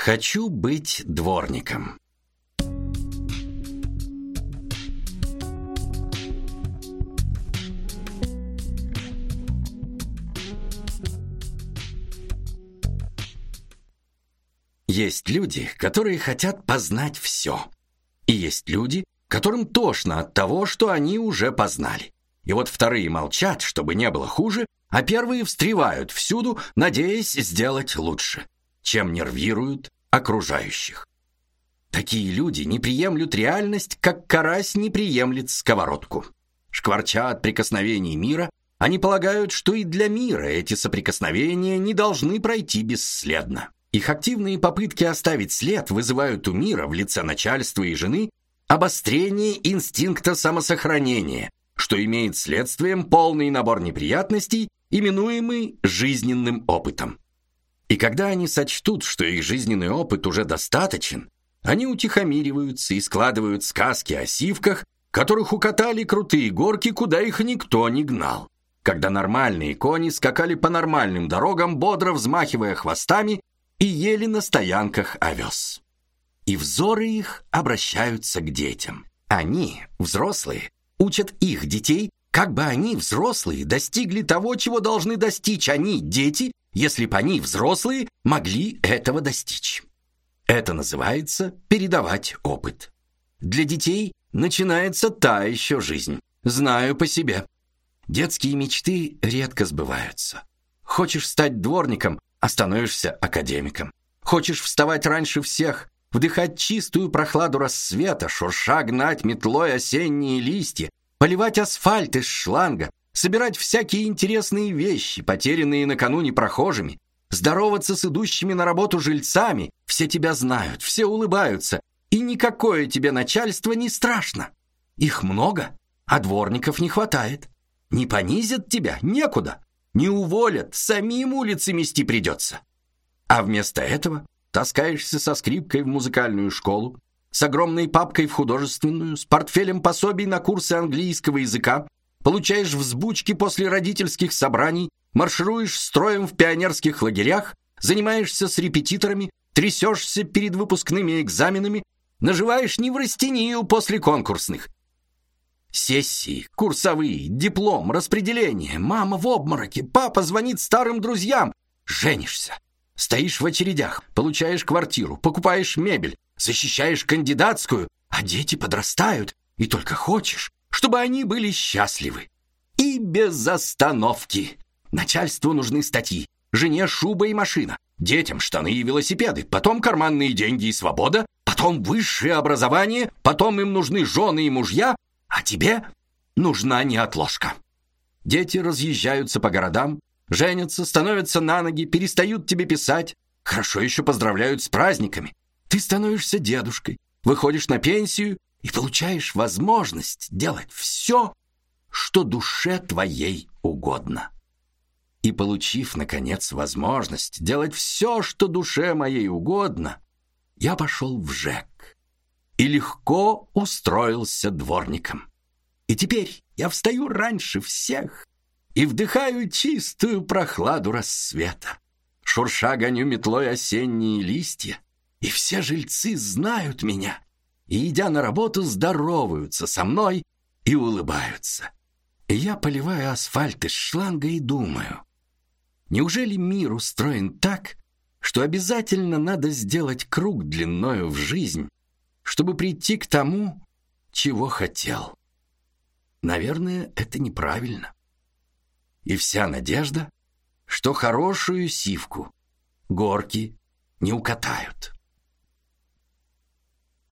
Хочу быть дворником. Есть люди, которые хотят познать все. И есть люди, которым тошно от того, что они уже познали. И вот вторые молчат, чтобы не было хуже, а первые встревают всюду, надеясь сделать лучше, чем нервируют окружающих. Такие люди не приемлют реальность, как карась не приемлет сковородку. Шкварча от прикосновений мира, они полагают, что и для мира эти соприкосновения не должны пройти бесследно. Их активные попытки оставить след вызывают у мира в лице начальства и жены обострение инстинкта самосохранения, что имеет следствием полный набор неприятностей, именуемый жизненным опытом. И когда они сочтут, что их жизненный опыт уже достаточен, они утихомириваются и складывают сказки о сивках, которых укатали крутые горки, куда их никто не гнал. Когда нормальные кони скакали по нормальным дорогам, бодро взмахивая хвостами, и ели на стоянках овес. И взоры их обращаются к детям. Они, взрослые, учат их детей, как бы они, взрослые, достигли того, чего должны достичь они, дети, если бы они, взрослые, могли этого достичь. Это называется передавать опыт. Для детей начинается та еще жизнь. Знаю по себе. Детские мечты редко сбываются. Хочешь стать дворником, а становишься академиком. Хочешь вставать раньше всех, вдыхать чистую прохладу рассвета, шурша гнать метлой осенние листья, поливать асфальт из шланга, собирать всякие интересные вещи, потерянные накануне прохожими, здороваться с идущими на работу жильцами. Все тебя знают, все улыбаются, и никакое тебе начальство не страшно. Их много, а дворников не хватает. Не понизят тебя некуда. Не уволят, самим улицы мести придется. А вместо этого таскаешься со скрипкой в музыкальную школу, с огромной папкой в художественную, с портфелем пособий на курсы английского языка, получаешь взбучки после родительских собраний, маршируешь строем в пионерских лагерях, занимаешься с репетиторами, трясешься перед выпускными экзаменами, наживаешь неврастению после конкурсных. Сессии, курсовые, диплом, распределение, мама в обмороке, папа звонит старым друзьям, женишься, стоишь в очередях, получаешь квартиру, покупаешь мебель, защищаешь кандидатскую, а дети подрастают, и только хочешь, чтобы они были счастливы. И без остановки. Начальству нужны статьи, жене шуба и машина, детям штаны и велосипеды, потом карманные деньги и свобода, потом высшее образование, потом им нужны жены и мужья, а тебе нужна неотложка. Дети разъезжаются по городам, женятся, становятся на ноги, перестают тебе писать, хорошо еще поздравляют с праздниками. Ты становишься дедушкой, выходишь на пенсию и получаешь возможность делать все, что душе твоей угодно. И получив, наконец, возможность делать все, что душе моей угодно, я пошел в ЖЭК и легко устроился дворником. И теперь я встаю раньше всех и вдыхаю чистую прохладу рассвета. Шурша гоню метлой осенние листья, и все жильцы знают меня, и, идя на работу, здороваются со мной и улыбаются. И я поливаю асфальт из шланга и думаю, неужели мир устроен так, что обязательно надо сделать круг длиною в жизнь, чтобы прийти к тому, чего хотел? Наверное, это неправильно. И вся надежда, что хорошую сивку горки не укатают.